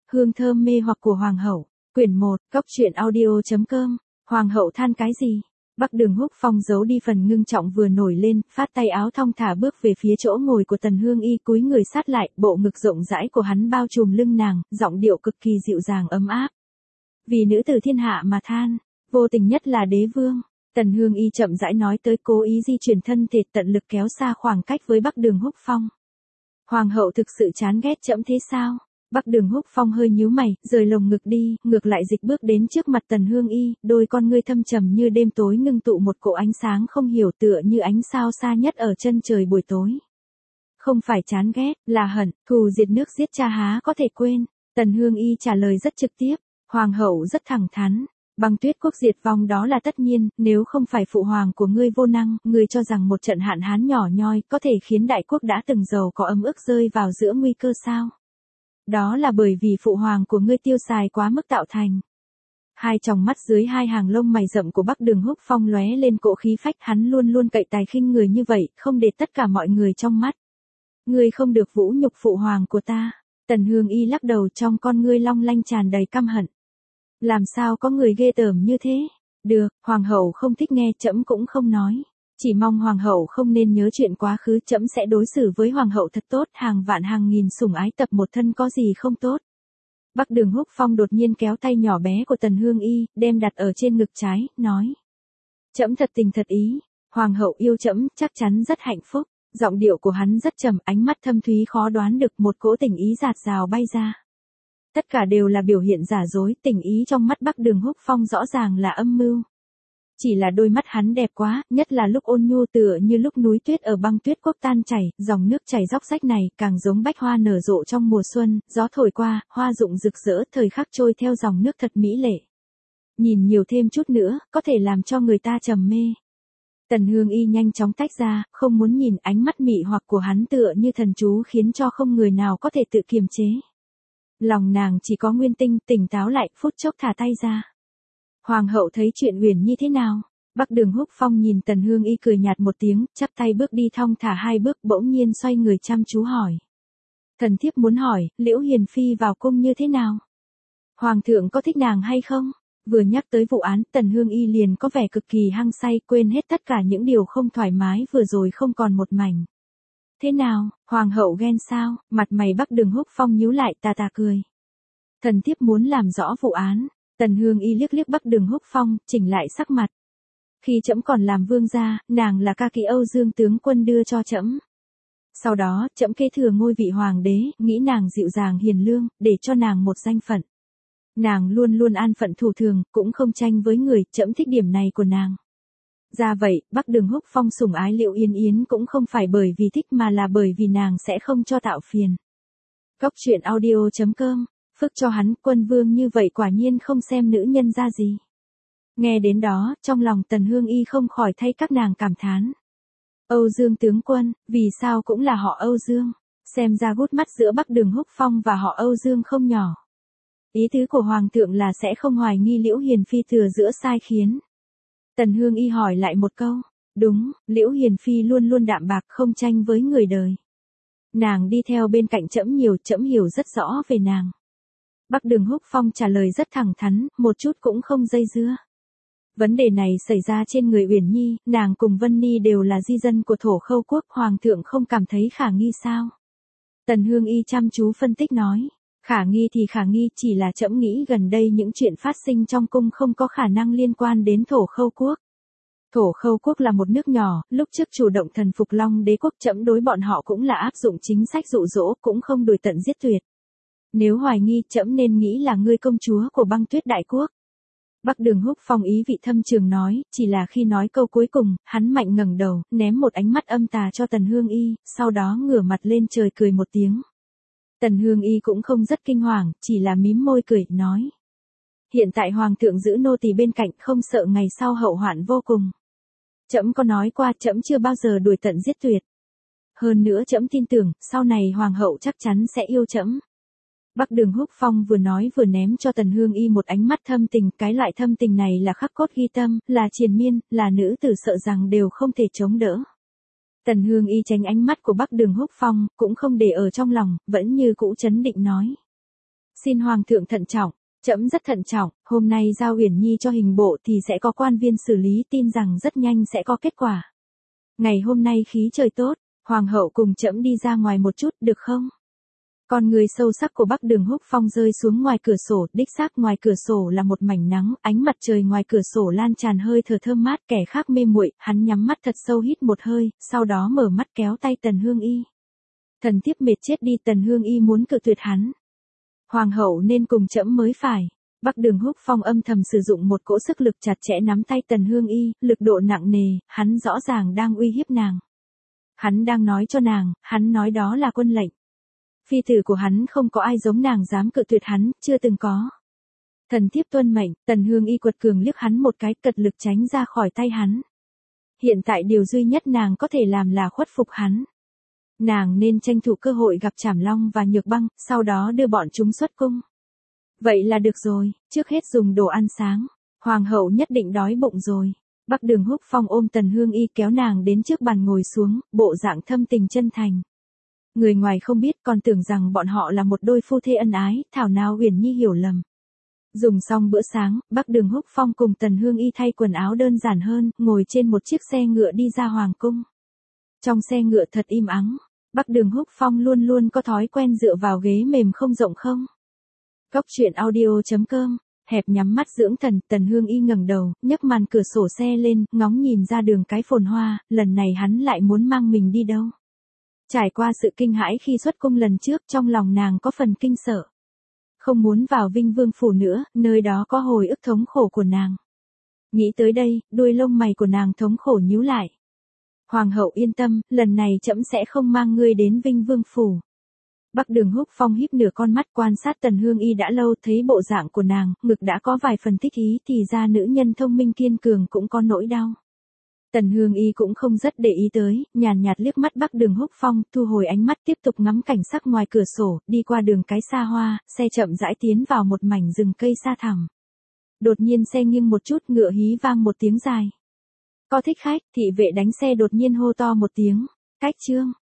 Hương thơm mê hoặc của Hoàng hậu. Quyển 1, Cốc truyện audio.com. Hoàng hậu than cái gì? Bắc Đường Húc Phong giấu đi phần ngưng trọng vừa nổi lên, phát tay áo thong thả bước về phía chỗ ngồi của Tần Hương Y, cúi người sát lại, bộ ngực rộng rãi của hắn bao trùm lưng nàng, giọng điệu cực kỳ dịu dàng ấm áp. Vì nữ tử thiên hạ mà than, vô tình nhất là đế vương. Tần Hương Y chậm rãi nói tới, cố ý di chuyển thân thể, tận lực kéo xa khoảng cách với Bắc Đường Húc Phong. Hoàng hậu thực sự chán ghét trẫm thế sao? Bắc Đường Húc Phong hơi nhíu mày, rời lồng ngực đi, ngược lại dịch bước đến trước mặt Tần Hương Y, đôi con ngươi thâm trầm như đêm tối ngưng tụ một cỗ ánh sáng không hiểu, tựa như ánh sao xa nhất ở chân trời buổi tối. Không phải chán ghét, là hận, thù diệt nước giết cha há có thể quên. Tần Hương Y trả lời rất trực tiếp. Hoàng hậu rất thẳng thắn. Băng Tuyết quốc diệt vong đó là tất nhiên, nếu không phải phụ hoàng của ngươi vô năng, ngươi cho rằng một trận hạn hán nhỏ nhoi có thể khiến đại quốc đã từng giàu có ấm ức rơi vào giữa nguy cơ sao? Đó là bởi vì phụ hoàng của ngươi tiêu xài quá mức tạo thành. Hai tròng mắt dưới hai hàng lông mày rậm của Bắc Đường Húc Phong lóe lên cỗ khí phách, hắn luôn luôn cậy tài khinh người như vậy, không để tất cả mọi người trong mắt. Ngươi không được vũ nhục phụ hoàng của ta. Tần Hương Y lắc đầu, trong con ngươi long lanh tràn đầy căm hận. Làm sao có người ghê tởm như thế? Được, hoàng hậu không thích nghe, trẫm cũng không nói. Chỉ mong hoàng hậu không nên nhớ chuyện quá khứ, trẫm sẽ đối xử với hoàng hậu thật tốt, hàng vạn hàng nghìn sủng ái tập một thân có gì không tốt. Bắc Đường Húc Phong đột nhiên kéo tay nhỏ bé của Tần Hương Y, đem đặt ở trên ngực trái, nói. Trẫm thật tình thật ý, hoàng hậu yêu trẫm, chắc chắn rất hạnh phúc. Giọng điệu của hắn rất trầm, ánh mắt thâm thúy khó đoán được, một cỗ tình ý dạt dào bay ra. Tất cả đều là biểu hiện giả dối, tình ý trong mắt Bắc Đường Húc Phong rõ ràng là âm mưu. Chỉ là đôi mắt hắn đẹp quá, nhất là lúc ôn nhu tựa như lúc núi tuyết ở Băng Tuyết quốc tan chảy, dòng nước chảy róc rách này, càng giống bách hoa nở rộ trong mùa xuân, gió thổi qua, hoa rụng rực rỡ, thời khắc trôi theo dòng nước thật mỹ lệ. Nhìn nhiều thêm chút nữa, có thể làm cho người ta trầm mê. Tần Hương Y nhanh chóng tách ra, không muốn nhìn, ánh mắt mị hoặc của hắn tựa như thần chú khiến cho không người nào có thể tự kiềm chế. Lòng nàng chỉ có Nguyên Tinh, tỉnh táo lại, phút chốc thả tay ra. Hoàng hậu thấy chuyện Uyển Nhi thế nào? Bắc Đường Húc Phong nhìn Tần Hương Y cười nhạt một tiếng, chắp tay bước đi thong thả hai bước, bỗng nhiên xoay người chăm chú hỏi. Thần thiếp muốn hỏi, Liễu Hiền Phi vào cung như thế nào? Hoàng thượng có thích nàng hay không? Vừa nhắc tới vụ án, Tần Hương Y liền có vẻ cực kỳ hăng say, quên hết tất cả những điều không thoải mái vừa rồi không còn một mảnh. Thế nào, hoàng hậu ghen sao? Mặt mày Bắc Đường Húc Phong nhíu lại, tà tà cười. Thần thiếp muốn làm rõ vụ án. Tần Hương Y liếc liếc Bắc Đường Húc Phong, chỉnh lại sắc mặt. Khi trẫm còn làm vương gia, nàng là ca kỹ Âu Dương tướng quân đưa cho trẫm. Sau đó, trẫm kế thừa ngôi vị hoàng đế, nghĩ nàng dịu dàng hiền lương, để cho nàng một danh phận. Nàng luôn luôn an phận thủ thường, cũng không tranh với người, trẫm thích điểm này của nàng. Ra vậy, Bắc Đường Húc Phong sủng ái Liễu Yên Yến cũng không phải bởi vì thích mà là bởi vì nàng sẽ không cho tạo phiền. Cốc truyện audio.com. Phức cho hắn, quân vương như vậy quả nhiên không xem nữ nhân ra gì. Nghe đến đó, trong lòng Tần Hương Y không khỏi thay các nàng cảm thán. Âu Dương tướng quân, vì sao cũng là họ Âu Dương? Xem ra gút mắt giữa Bắc Đường Húc Phong và họ Âu Dương không nhỏ. Ý tứ của Hoàng thượng là sẽ không hoài nghi Liễu Hiền Phi thừa giữa sai khiến. Tần Hương Y hỏi lại một câu. Đúng, Liễu Hiền Phi luôn luôn đạm bạc, không tranh với người đời. Nàng đi theo bên cạnh trẫm nhiều, trẫm hiểu rất rõ về nàng. Bắc Đường Húc Phong trả lời rất thẳng thắn, một chút cũng không dây dưa. Vấn đề này xảy ra trên người Uyển Nhi, nàng cùng Vân Ni đều là di dân của Thổ Khâu quốc, hoàng thượng không cảm thấy khả nghi sao? Tần Hương Y chăm chú phân tích nói, khả nghi thì khả nghi, chỉ là trẫm nghĩ gần đây những chuyện phát sinh trong cung không có khả năng liên quan đến Thổ Khâu quốc. Thổ Khâu quốc là một nước nhỏ, lúc trước chủ động thần phục Long Đế quốc, trẫm đối bọn họ cũng là áp dụng chính sách dụ dỗ, cũng không đuổi tận giết tuyệt. Nếu hoài nghi, trẫm nên nghĩ là ngươi công chúa của Băng Tuyết đại quốc. Bắc Đường Húc Phong ý vị thâm trường nói, chỉ là khi nói câu cuối cùng, hắn mạnh ngẩng đầu, ném một ánh mắt âm tà cho Tần Hương Y, sau đó ngửa mặt lên trời cười một tiếng. Tần Hương Y cũng không rất kinh hoàng, chỉ là mím môi cười, nói. Hiện tại hoàng thượng giữ nô tỳ bên cạnh, không sợ ngày sau hậu hoạn vô cùng. Trẫm có nói qua, trẫm chưa bao giờ đuổi tận giết tuyệt. Hơn nữa trẫm tin tưởng, sau này hoàng hậu chắc chắn sẽ yêu trẫm. Bắc Đường Húc Phong vừa nói vừa ném cho Tần Hương Y một ánh mắt thâm tình, cái loại thâm tình này là khắc cốt ghi tâm, là triền miên, là nữ tử sợ rằng đều không thể chống đỡ. Tần Hương Y tránh ánh mắt của Bắc Đường Húc Phong, cũng không để ở trong lòng, vẫn như cũ trấn định nói. Xin hoàng thượng thận trọng, trẫm rất thận trọng, hôm nay giao Uyển Nhi cho hình bộ thì sẽ có quan viên xử lý, tin rằng rất nhanh sẽ có kết quả. Ngày hôm nay khí trời tốt, hoàng hậu cùng trẫm đi ra ngoài một chút được không? Con người sâu sắc của Bắc Đường Húc Phong rơi xuống ngoài cửa sổ, đích xác ngoài cửa sổ là một mảnh nắng, ánh mặt trời ngoài cửa sổ lan tràn hơi thở thơm mát, kẻ khác mê muội, hắn nhắm mắt thật sâu hít một hơi, sau đó mở mắt kéo tay Tần Hương Y. Thần thiếp mệt chết đi, Tần Hương Y muốn cự tuyệt hắn. Hoàng hậu nên cùng trẫm mới phải. Bắc Đường Húc Phong âm thầm sử dụng một cỗ sức lực chặt chẽ nắm tay Tần Hương Y, lực độ nặng nề, hắn rõ ràng đang uy hiếp nàng. Hắn đang nói cho nàng, hắn nói đó là quân lệnh. Phi tử của hắn không có ai giống nàng dám cự tuyệt hắn, chưa từng có. Thần thiếp tuân mệnh, Tần Hương Y quật cường liếc hắn một cái, cật lực tránh ra khỏi tay hắn. Hiện tại điều duy nhất nàng có thể làm là khuất phục hắn. Nàng nên tranh thủ cơ hội gặp Trảm Long và Nhược Băng, sau đó đưa bọn chúng xuất cung. Vậy là được rồi, trước hết dùng đồ ăn sáng. Hoàng hậu nhất định đói bụng rồi. Bắc Đường Húc Phong ôm Tần Hương Y kéo nàng đến trước bàn ngồi xuống, bộ dạng thâm tình chân thành. Người ngoài không biết còn tưởng rằng bọn họ là một đôi phu thê ân ái, thảo nào Uyển Nhi hiểu lầm. Dùng xong bữa sáng, Bắc Đường Húc Phong cùng Tần Hương Y thay quần áo đơn giản hơn, ngồi trên một chiếc xe ngựa đi ra hoàng cung. Trong xe ngựa thật im ắng, Bắc Đường Húc Phong luôn luôn có thói quen dựa vào ghế mềm không rộng không. Góc truyện audio.com, hẹp nhắm mắt dưỡng thần, Tần Hương Y ngẩng đầu, nhấc màn cửa sổ xe lên, ngóng nhìn ra đường cái phồn hoa, lần này hắn lại muốn mang mình đi đâu. Trải qua sự kinh hãi khi xuất cung lần trước, trong lòng nàng có phần kinh sợ. Không muốn vào Vinh Vương phủ nữa, nơi đó có hồi ức thống khổ của nàng. Nghĩ tới đây, đuôi lông mày của nàng thống khổ nhíu lại. Hoàng hậu yên tâm, lần này trẫm sẽ không mang ngươi đến Vinh Vương phủ. Bắc Đường Húc Phong híp nửa con mắt quan sát Tần Hương Y đã lâu, thấy bộ dạng của nàng, ngực đã có vài phần thích ý, thì ra nữ nhân thông minh kiên cường cũng có nỗi đau. Tần Hương Y cũng không rất để ý tới, nhàn nhạt liếc mắt Bắc Đường Húc Phong, thu hồi ánh mắt tiếp tục ngắm cảnh sắc ngoài cửa sổ, đi qua đường cái xa hoa, xe chậm rãi tiến vào một mảnh rừng cây xa thẳm. Đột nhiên xe nghiêng một chút, ngựa hí vang một tiếng dài. Có thích khách, thị vệ đánh xe đột nhiên hô to một tiếng, cách trương.